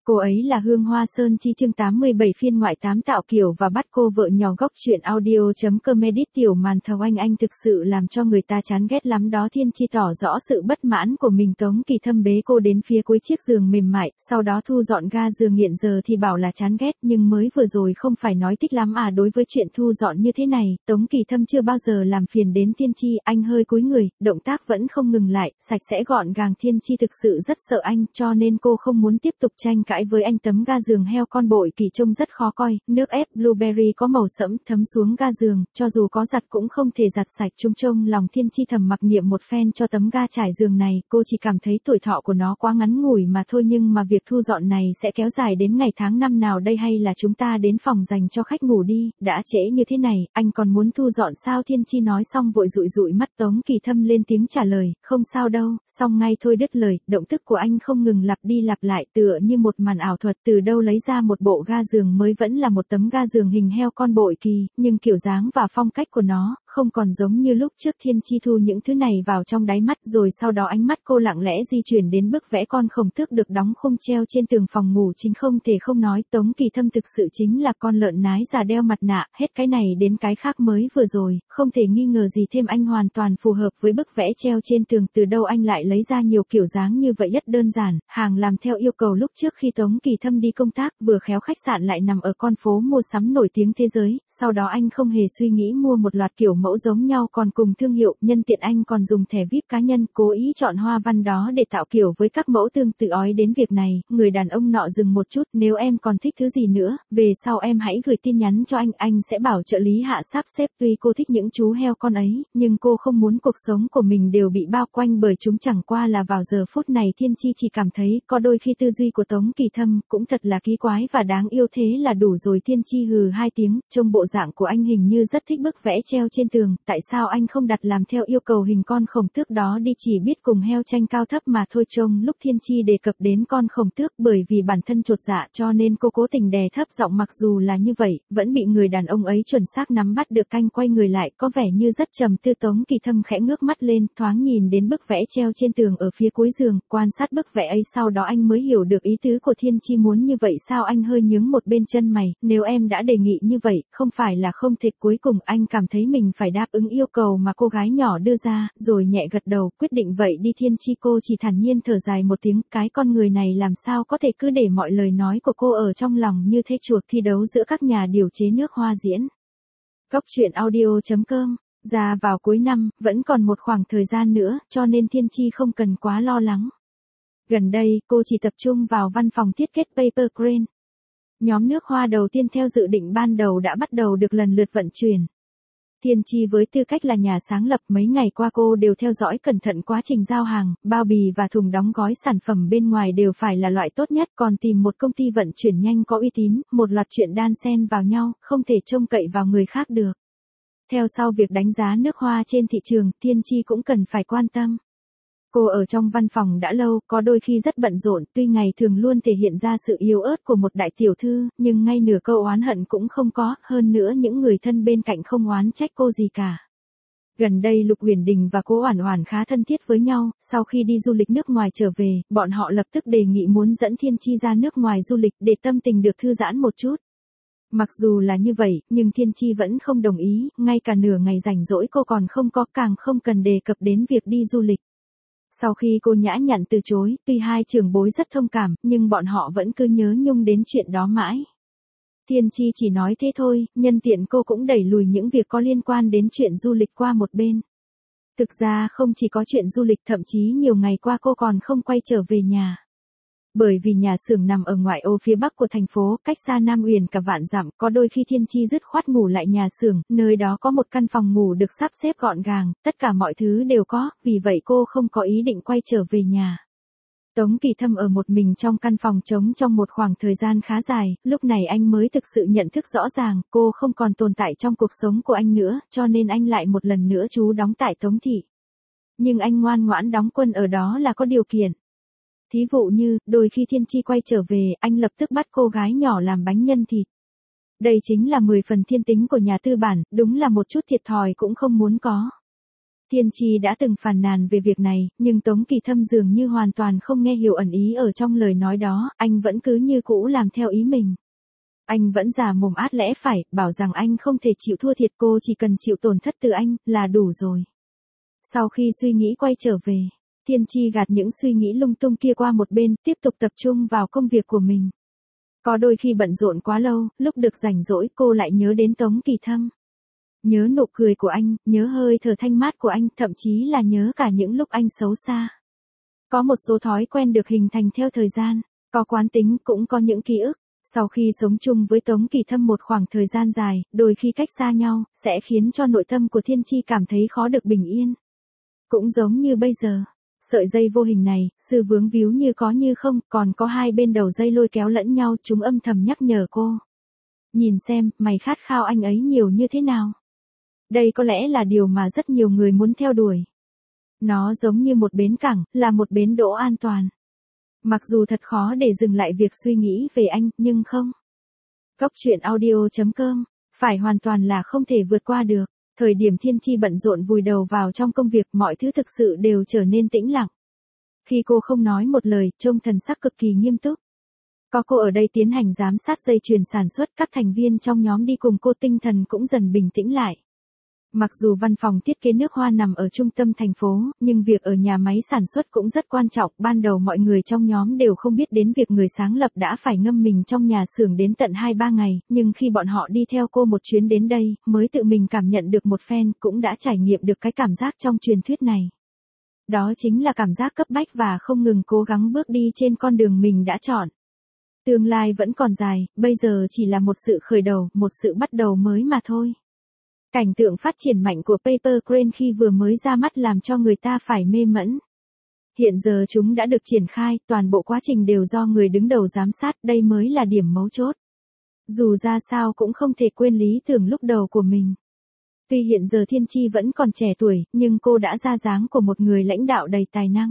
Cô ấy là Hương Hoa Sơn Chi chương 87 phiên ngoại 8 tạo kiểu và bắt cô vợ nhỏ góc chuyện audio.com edit tiểu màn thầu anh thực sự làm cho người ta chán ghét lắm đó. Thiên Chi tỏ rõ sự bất mãn của mình. Tống Kỳ Thâm bế cô đến phía cuối chiếc giường mềm mại, sau đó thu dọn ga giường. Hiện giờ thì bảo là chán ghét, nhưng mới vừa rồi không phải nói thích lắm à. Đối với chuyện thu dọn như thế này, Tống Kỳ Thâm chưa bao giờ làm phiền đến Thiên Chi. Anh hơi cúi người, động tác vẫn không ngừng lại, sạch sẽ gọn gàng. Thiên Chi thực sự rất sợ anh, cho nên cô không muốn tiếp tục tranh cãi với anh. Tấm ga giường heo con bội kỳ trông rất khó coi, nước ép blueberry có màu sẫm thấm xuống ga giường, cho dù có giặt cũng không thể giặt sạch. Trông lòng Thiên Chi thầm mặc niệm một phen cho tấm ga trải giường này. Cô chỉ cảm thấy tuổi thọ của nó quá ngắn ngủi mà thôi, nhưng mà việc thu dọn này sẽ kéo dài đến ngày tháng năm nào đây? Hay là chúng ta đến phòng dành cho khách ngủ đi, đã trễ như thế này, anh còn muốn thu dọn sao? Thiên Chi nói xong vội dụi dụi mắt. Tống Kỳ Thâm lên tiếng trả lời, không sao đâu, xong ngay thôi. Đứt lời, động tác của anh không ngừng lặp đi lặp lại, tựa như một màn ảo thuật. Từ đâu lấy ra một bộ ga giường mới, vẫn là một tấm ga giường hình heo con bội kỳ, nhưng kiểu dáng và phong cách của nó không còn giống như lúc trước. Thiên Chi thu những thứ này vào trong đáy mắt, rồi sau đó ánh mắt cô lặng lẽ di chuyển đến bức vẽ con khổng tước được đóng khung treo trên tường phòng ngủ chính. Không thể không nói, Tống Kỳ Thâm thực sự chính là con lợn nái già đeo mặt nạ, hết cái này đến cái khác. Mới vừa rồi, không thể nghi ngờ gì thêm, anh hoàn toàn phù hợp với bức vẽ treo trên tường. Từ đâu anh lại lấy ra nhiều kiểu dáng như vậy? Rất đơn giản, hàng làm theo yêu cầu lúc trước khi Tống Kỳ Thâm đi công tác. Vừa khéo khách sạn lại nằm ở con phố mua sắm nổi tiếng thế giới, sau đó anh không hề suy nghĩ mua một loạt kiểu mẫu giống nhau còn cùng thương hiệu. Nhân tiện anh còn dùng thẻ VIP cá nhân, cố ý chọn hoa văn đó để tạo kiểu với các mẫu tương tự. Ói đến việc này, người đàn ông nọ dừng một chút, nếu em còn thích thứ gì nữa, về sau em hãy gửi tin nhắn cho anh sẽ bảo trợ lý hạ sắp xếp. Tuy cô thích những chú heo con ấy, nhưng cô không muốn cuộc sống của mình đều bị bao quanh bởi chúng. Chẳng qua là vào giờ phút này Thiên Chi chỉ cảm thấy có đôi khi tư duy của Tống Kỳ Thâm cũng thật là kỳ quái và đáng yêu, thế là đủ rồi. Thiên Chi hừ hai tiếng, trông bộ dạng của anh hình như rất thích bức vẽ treo trên tường, tại sao anh không đặt làm theo yêu cầu hình con khổng tước đó đi, chỉ biết cùng heo tranh cao thấp mà thôi. Trông lúc Thiên Chi đề cập đến con khổng tước, bởi vì bản thân chột dạ cho nên cô cố tình đè thấp giọng, mặc dù là như vậy, vẫn bị người đàn ông ấy chuẩn xác nắm bắt được. Anh quay người lại, có vẻ như rất trầm tư. Tống Kỳ Thâm khẽ ngước mắt lên, thoáng nhìn đến bức vẽ treo trên tường ở phía cuối giường, quan sát bức vẽ ấy, sau đó anh mới hiểu được ý tứ của Thiên Chi. Muốn như vậy sao? Anh hơi nhướng một bên chân mày, nếu em đã đề nghị như vậy, không phải là không thể. Cuối cùng anh cảm thấy mình phải đáp ứng yêu cầu mà cô gái nhỏ đưa ra, rồi nhẹ gật đầu, quyết định vậy đi Thiên Chi. Cô chỉ thản nhiên thở dài một tiếng, cái con người này làm sao có thể cứ để mọi lời nói của cô ở trong lòng như thế. Chuộc thi đấu giữa các nhà điều chế nước hoa diễn. Góc chuyện audio.com. Ra vào cuối năm, vẫn còn một khoảng thời gian nữa, cho nên Thiên Chi không cần quá lo lắng. Gần đây, cô chỉ tập trung vào văn phòng thiết kế Paper Crane. Nhóm nước hoa đầu tiên theo dự định ban đầu đã bắt đầu được lần lượt vận chuyển. Thiên Chi với tư cách là nhà sáng lập, mấy ngày qua cô đều theo dõi cẩn thận quá trình giao hàng, bao bì và thùng đóng gói sản phẩm bên ngoài đều phải là loại tốt nhất, còn tìm một công ty vận chuyển nhanh có uy tín. Một loạt chuyện đan xen vào nhau, không thể trông cậy vào người khác được. Theo sau việc đánh giá nước hoa trên thị trường, Thiên Chi cũng cần phải quan tâm. Cô ở trong văn phòng đã lâu, có đôi khi rất bận rộn, tuy ngày thường luôn thể hiện ra sự yếu ớt của một đại tiểu thư, nhưng ngay nửa câu oán hận cũng không có, hơn nữa những người thân bên cạnh không oán trách cô gì cả. Gần đây Lục Uyển Đình và cô Oản Oản khá thân thiết với nhau, sau khi đi du lịch nước ngoài trở về, bọn họ lập tức đề nghị muốn dẫn Thiên Chi ra nước ngoài du lịch để tâm tình được thư giãn một chút. Mặc dù là như vậy, nhưng Thiên Chi vẫn không đồng ý, ngay cả nửa ngày rảnh rỗi cô còn không có, càng không cần đề cập đến việc đi du lịch. Sau khi cô nhã nhặn từ chối, tuy hai trưởng bối rất thông cảm, nhưng bọn họ vẫn cứ nhớ nhung đến chuyện đó mãi. Thiên Chi chỉ nói thế thôi, nhân tiện cô cũng đẩy lùi những việc có liên quan đến chuyện du lịch qua một bên. Thực ra không chỉ có chuyện du lịch, thậm chí nhiều ngày qua cô còn không quay trở về nhà. Bởi vì nhà xưởng nằm ở ngoại ô phía bắc của thành phố, cách xa Nam Uyển cả vạn dặm, có đôi khi Thiên Chi dứt khoát ngủ lại nhà xưởng, nơi đó có một căn phòng ngủ được sắp xếp gọn gàng, tất cả mọi thứ đều có, vì vậy cô không có ý định quay trở về nhà. Tống Kỳ Thâm ở một mình trong căn phòng trống trong một khoảng thời gian khá dài, lúc này anh mới thực sự nhận thức rõ ràng, cô không còn tồn tại trong cuộc sống của anh nữa, cho nên anh lại một lần nữa trú đóng tại Tống Thị. Nhưng anh ngoan ngoãn đóng quân ở đó là có điều kiện. Thí dụ như, đôi khi Thiên Chi quay trở về, anh lập tức bắt cô gái nhỏ làm bánh nhân thịt. Đây chính là 10 phần thiên tính của nhà tư bản, đúng là một chút thiệt thòi cũng không muốn có. Thiên Chi đã từng phàn nàn về việc này, nhưng Tống Kỳ Thâm dường như hoàn toàn không nghe hiểu ẩn ý ở trong lời nói đó, anh vẫn cứ như cũ làm theo ý mình. Anh vẫn giả mồm át lẽ phải, bảo rằng anh không thể chịu thua thiệt cô, chỉ cần chịu tổn thất từ anh, là đủ rồi. Sau khi suy nghĩ quay trở về, Thiên Chi gạt những suy nghĩ lung tung kia qua một bên, tiếp tục tập trung vào công việc của mình. Có đôi khi bận rộn quá lâu, lúc được rảnh rỗi cô lại nhớ đến Tống Kỳ Thâm. Nhớ nụ cười của anh, nhớ hơi thở thanh mát của anh, thậm chí là nhớ cả những lúc anh xấu xa. Có một số thói quen được hình thành theo thời gian, có quán tính cũng có những ký ức. Sau khi sống chung với Tống Kỳ Thâm một khoảng thời gian dài, đôi khi cách xa nhau, sẽ khiến cho nội tâm của Thiên Chi cảm thấy khó được bình yên. Cũng giống như bây giờ, sợi dây vô hình này, sự vướng víu như có như không, còn có hai bên đầu dây lôi kéo lẫn nhau, chúng âm thầm nhắc nhở cô. Nhìn xem, mày khát khao anh ấy nhiều như thế nào. Đây có lẽ là điều mà rất nhiều người muốn theo đuổi. Nó giống như một bến cảng, là một bến đỗ an toàn. Mặc dù thật khó để dừng lại việc suy nghĩ về anh, nhưng không. Góc truyện audio.com, phải hoàn toàn là không thể vượt qua được. Thời điểm Thiên Chi bận rộn vùi đầu vào trong công việc, mọi thứ thực sự đều trở nên tĩnh lặng. Khi cô không nói một lời, trông thần sắc cực kỳ nghiêm túc. Có cô ở đây tiến hành giám sát dây chuyền sản xuất, các thành viên trong nhóm đi cùng cô, tinh thần cũng dần bình tĩnh lại. Mặc dù văn phòng thiết kế nước Hoa nằm ở trung tâm thành phố, nhưng việc ở nhà máy sản xuất cũng rất quan trọng. Ban đầu mọi người trong nhóm đều không biết đến việc người sáng lập đã phải ngâm mình trong nhà xưởng đến tận 2-3 ngày, nhưng khi bọn họ đi theo cô một chuyến đến đây, mới tự mình cảm nhận được một phen, cũng đã trải nghiệm được cái cảm giác trong truyền thuyết này. Đó chính là cảm giác cấp bách và không ngừng cố gắng bước đi trên con đường mình đã chọn. Tương lai vẫn còn dài, bây giờ chỉ là một sự khởi đầu, một sự bắt đầu mới mà thôi. Cảnh tượng phát triển mạnh của Paper Crane khi vừa mới ra mắt làm cho người ta phải mê mẩn. Hiện giờ chúng đã được triển khai, toàn bộ quá trình đều do người đứng đầu giám sát, đây mới là điểm mấu chốt. Dù ra sao cũng không thể quên lý tưởng lúc đầu của mình. Tuy hiện giờ Thiên Chi vẫn còn trẻ tuổi, nhưng cô đã ra dáng của một người lãnh đạo đầy tài năng.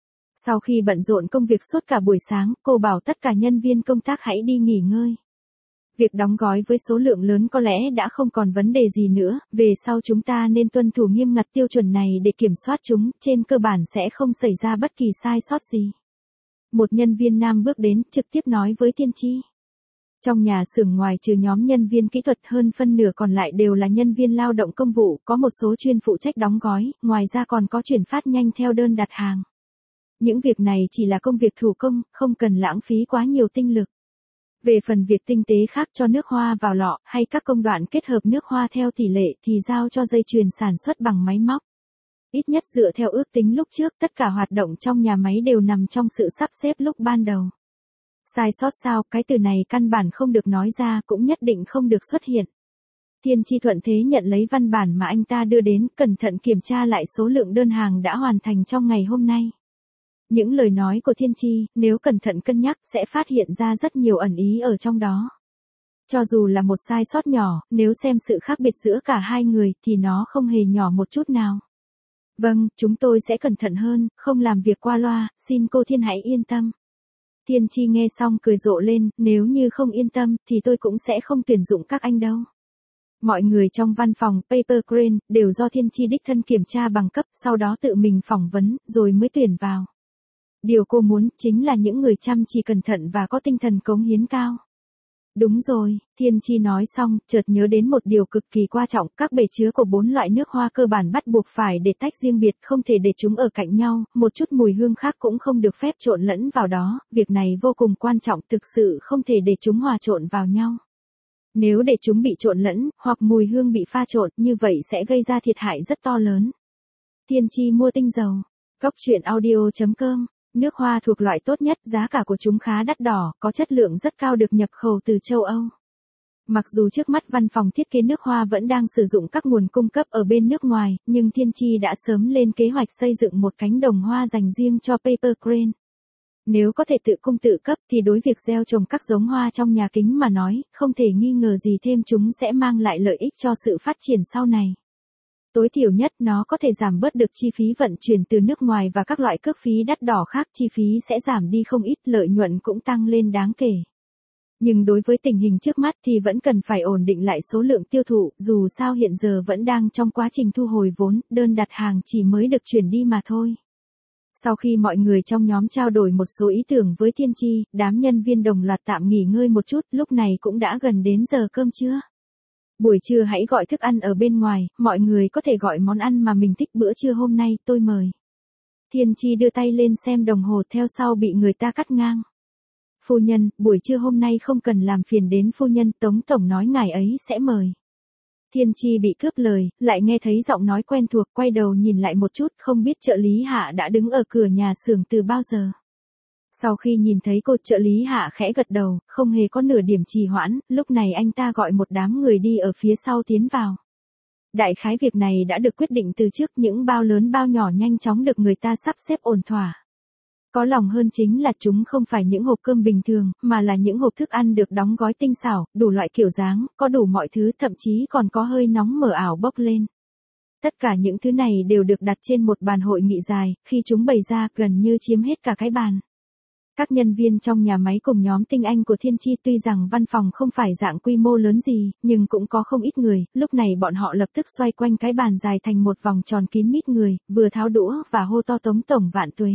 Sau khi bận rộn công việc suốt cả buổi sáng, cô bảo tất cả nhân viên công tác hãy đi nghỉ ngơi. Việc đóng gói với số lượng lớn có lẽ đã không còn vấn đề gì nữa, về sau chúng ta nên tuân thủ nghiêm ngặt tiêu chuẩn này để kiểm soát chúng, trên cơ bản sẽ không xảy ra bất kỳ sai sót gì. Một nhân viên nam bước đến, trực tiếp nói với Thiên Chi. Trong nhà xưởng ngoài trừ nhóm nhân viên kỹ thuật, hơn phân nửa còn lại đều là nhân viên lao động công vụ, có một số chuyên phụ trách đóng gói, ngoài ra còn có chuyển phát nhanh theo đơn đặt hàng. Những việc này chỉ là công việc thủ công, không cần lãng phí quá nhiều tinh lực. Về phần việc tinh tế khác cho nước hoa vào lọ, hay các công đoạn kết hợp nước hoa theo tỷ lệ thì giao cho dây chuyền sản xuất bằng máy móc. Ít nhất dựa theo ước tính lúc trước, tất cả hoạt động trong nhà máy đều nằm trong sự sắp xếp lúc ban đầu. Sai sót sao, cái từ này căn bản không được nói ra, cũng nhất định không được xuất hiện. Thiên Chi thuận thế nhận lấy văn bản mà anh ta đưa đến, cẩn thận kiểm tra lại số lượng đơn hàng đã hoàn thành trong ngày hôm nay. Những lời nói của Thiên Chi, nếu cẩn thận cân nhắc, sẽ phát hiện ra rất nhiều ẩn ý ở trong đó. Cho dù là một sai sót nhỏ, nếu xem sự khác biệt giữa cả hai người, thì nó không hề nhỏ một chút nào. Vâng, chúng tôi sẽ cẩn thận hơn, không làm việc qua loa, xin cô Thiên hãy yên tâm. Thiên Chi nghe xong cười rộ lên, nếu như không yên tâm, thì tôi cũng sẽ không tuyển dụng các anh đâu. Mọi người trong văn phòng Paper Crane đều do Thiên Chi đích thân kiểm tra bằng cấp, sau đó tự mình phỏng vấn, rồi mới tuyển vào. Điều cô muốn chính là những người chăm chỉ, cẩn thận và có tinh thần cống hiến cao. Đúng rồi, Thiên Chi nói xong, chợt nhớ đến một điều cực kỳ quan trọng, các bể chứa của 4 loại nước hoa cơ bản bắt buộc phải để tách riêng biệt, không thể để chúng ở cạnh nhau, một chút mùi hương khác cũng không được phép trộn lẫn vào đó, việc này vô cùng quan trọng, thực sự không thể để chúng hòa trộn vào nhau. Nếu để chúng bị trộn lẫn, hoặc mùi hương bị pha trộn, như vậy sẽ gây ra thiệt hại rất to lớn. Thiên Chi mua tinh dầu. Góc truyện audio.com. Nước hoa thuộc loại tốt nhất, giá cả của chúng khá đắt đỏ, có chất lượng rất cao, được nhập khẩu từ châu Âu. Mặc dù trước mắt văn phòng thiết kế nước hoa vẫn đang sử dụng các nguồn cung cấp ở bên nước ngoài, nhưng Thiên Chi đã sớm lên kế hoạch xây dựng một cánh đồng hoa dành riêng cho Paper Crane. Nếu có thể tự cung tự cấp thì đối việc gieo trồng các giống hoa trong nhà kính mà nói, không thể nghi ngờ gì thêm chúng sẽ mang lại lợi ích cho sự phát triển sau này. Tối thiểu nhất nó có thể giảm bớt được chi phí vận chuyển từ nước ngoài và các loại cước phí đắt đỏ khác, chi phí sẽ giảm đi không ít, lợi nhuận cũng tăng lên đáng kể. Nhưng đối với tình hình trước mắt thì vẫn cần phải ổn định lại số lượng tiêu thụ, dù sao hiện giờ vẫn đang trong quá trình thu hồi vốn, đơn đặt hàng chỉ mới được chuyển đi mà thôi. Sau khi mọi người trong nhóm trao đổi một số ý tưởng với Thiên Chi, đám nhân viên đồng loạt tạm nghỉ ngơi một chút, lúc này cũng đã gần đến giờ cơm trưa. Buổi trưa hãy gọi thức ăn ở bên ngoài, mọi người có thể gọi món ăn mà mình thích bữa trưa hôm nay, tôi mời. Thiên Chi đưa tay lên xem đồng hồ theo sau bị người ta cắt ngang. Phu nhân, buổi trưa hôm nay không cần làm phiền đến phu nhân, Tống Tổng nói ngài ấy sẽ mời. Thiên Chi bị cướp lời, lại nghe thấy giọng nói quen thuộc, quay đầu nhìn lại một chút, không biết trợ lý Hạ đã đứng ở cửa nhà xưởng từ bao giờ. Sau khi nhìn thấy cô, trợ lý Hạ khẽ gật đầu, không hề có nửa điểm trì hoãn, lúc này anh ta gọi một đám người đi ở phía sau tiến vào. Đại khái việc này đã được quyết định từ trước, những bao lớn bao nhỏ nhanh chóng được người ta sắp xếp ổn thỏa. Có lòng hơn chính là chúng không phải những hộp cơm bình thường, mà là những hộp thức ăn được đóng gói tinh xảo, đủ loại kiểu dáng, có đủ mọi thứ, thậm chí còn có hơi nóng mờ ảo bốc lên. Tất cả những thứ này đều được đặt trên một bàn hội nghị dài, khi chúng bày ra gần như chiếm hết cả cái bàn. Các nhân viên trong nhà máy cùng nhóm tinh anh của Thiên Chi tuy rằng văn phòng không phải dạng quy mô lớn gì, nhưng cũng có không ít người, lúc này bọn họ lập tức xoay quanh cái bàn dài thành một vòng tròn kín mít người, vừa tháo đũa và hô to Tống Tổng vạn tuế.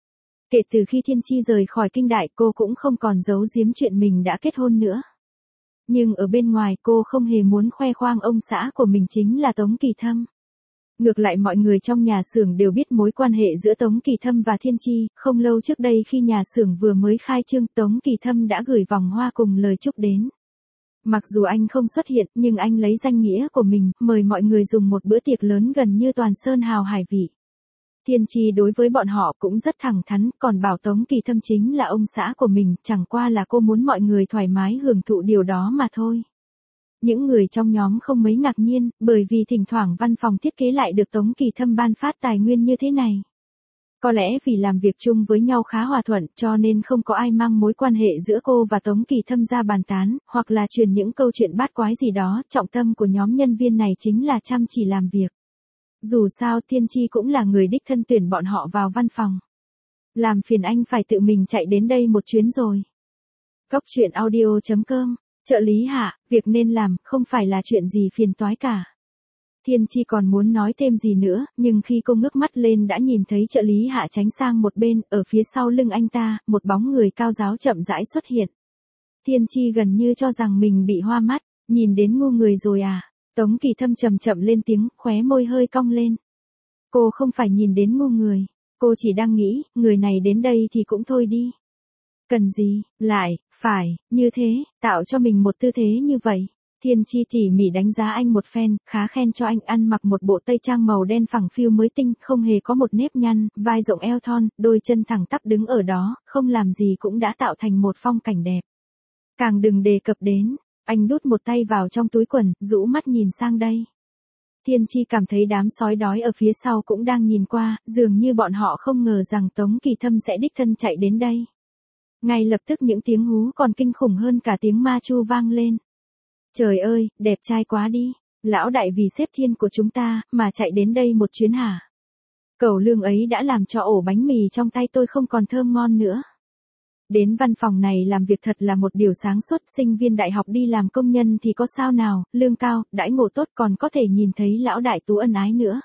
Kể từ khi Thiên Chi rời khỏi kinh đại, cô cũng không còn giấu giếm chuyện mình đã kết hôn nữa. Nhưng ở bên ngoài cô không hề muốn khoe khoang ông xã của mình chính là Tống Kỳ Thâm. Ngược lại mọi người trong nhà xưởng đều biết mối quan hệ giữa Tống Kỳ Thâm và Thiên Chi, không lâu trước đây khi nhà xưởng vừa mới khai trương, Tống Kỳ Thâm đã gửi vòng hoa cùng lời chúc đến. Mặc dù anh không xuất hiện, nhưng anh lấy danh nghĩa của mình, mời mọi người dùng một bữa tiệc lớn gần như toàn sơn hào hải vị. Thiên Chi đối với bọn họ cũng rất thẳng thắn, còn bảo Tống Kỳ Thâm chính là ông xã của mình, chẳng qua là cô muốn mọi người thoải mái hưởng thụ điều đó mà thôi. Những người trong nhóm không mấy ngạc nhiên, bởi vì thỉnh thoảng văn phòng thiết kế lại được Tống Kỳ Thâm ban phát tài nguyên như thế này. Có lẽ vì làm việc chung với nhau khá hòa thuận, cho nên không có ai mang mối quan hệ giữa cô và Tống Kỳ Thâm ra bàn tán, hoặc là truyền những câu chuyện bát quái gì đó, trọng tâm của nhóm nhân viên này chính là chăm chỉ làm việc. Dù sao Thiên Chi cũng là người đích thân tuyển bọn họ vào văn phòng. Làm phiền anh phải tự mình chạy đến đây một chuyến rồi. Góc truyện audio.com, trợ lý Hạ, việc nên làm, không phải là chuyện gì phiền toái cả. Thiên Chi còn muốn nói thêm gì nữa, nhưng khi cô ngước mắt lên đã nhìn thấy trợ lý Hạ tránh sang một bên, ở phía sau lưng anh ta, một bóng người cao ráo chậm rãi xuất hiện. Thiên Chi gần như cho rằng mình bị hoa mắt, nhìn đến ngu người rồi à. Tống Kỳ Thâm chậm chậm lên tiếng, khóe môi hơi cong lên. Cô không phải nhìn đến ngu người, cô chỉ đang nghĩ, người này đến đây thì cũng thôi đi. Cần gì, lại, phải, như thế, tạo cho mình một tư thế như vậy. Thiên Chi tỉ mỉ đánh giá anh một phen, khá khen cho anh ăn mặc một bộ tây trang màu đen phẳng phiu mới tinh, không hề có một nếp nhăn, vai rộng eo thon, đôi chân thẳng tắp đứng ở đó, không làm gì cũng đã tạo thành một phong cảnh đẹp. Càng đừng đề cập đến. Anh đút một tay vào trong túi quần, rũ mắt nhìn sang đây. Thiên Chi cảm thấy đám sói đói ở phía sau cũng đang nhìn qua, dường như bọn họ không ngờ rằng Tống Kỳ Thâm sẽ đích thân chạy đến đây. Ngay lập tức những tiếng hú còn kinh khủng hơn cả tiếng ma chu vang lên. Trời ơi, đẹp trai quá đi, lão đại vì sếp Thiên của chúng ta, mà chạy đến đây một chuyến hả? Cẩu lương ấy đã làm cho ổ bánh mì trong tay tôi không còn thơm ngon nữa. Đến văn phòng này làm việc thật là một điều sáng suốt, sinh viên đại học đi làm công nhân thì có sao nào, lương cao, đãi ngộ tốt còn có thể nhìn thấy lão đại tú ân ái nữa.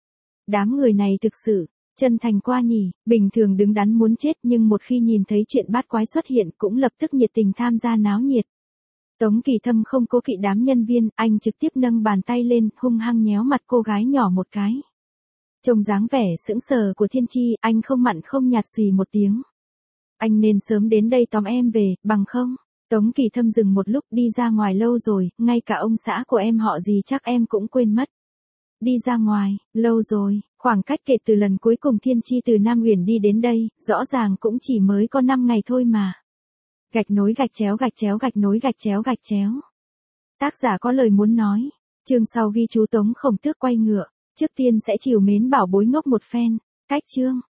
Đám người này thực sự, chân thành qua nhỉ, bình thường đứng đắn muốn chết nhưng một khi nhìn thấy chuyện bát quái xuất hiện cũng lập tức nhiệt tình tham gia náo nhiệt. Tống Kỳ Thâm không cố kỵ đám nhân viên, anh trực tiếp nâng bàn tay lên, hung hăng nhéo mặt cô gái nhỏ một cái. Trông dáng vẻ sững sờ của Thiên Chi, anh không mặn không nhạt xùy một tiếng. Anh nên sớm đến đây tóm em về, bằng không? Tống Kỳ Thâm dừng một lúc, đi ra ngoài lâu rồi, ngay cả ông xã của em họ gì chắc em cũng quên mất. Đi ra ngoài, lâu rồi, khoảng cách kể từ lần cuối cùng Thiên Chi từ Nam Uyển đi đến đây, rõ ràng cũng chỉ mới có 5 ngày thôi mà. Gạch nối gạch chéo gạch chéo gạch nối gạch chéo gạch chéo. Tác giả có lời muốn nói. Chương sau ghi chú Tống Khổng Tước quay ngựa. Trước tiên sẽ chiều mến bảo bối ngốc một phen. Cách chương.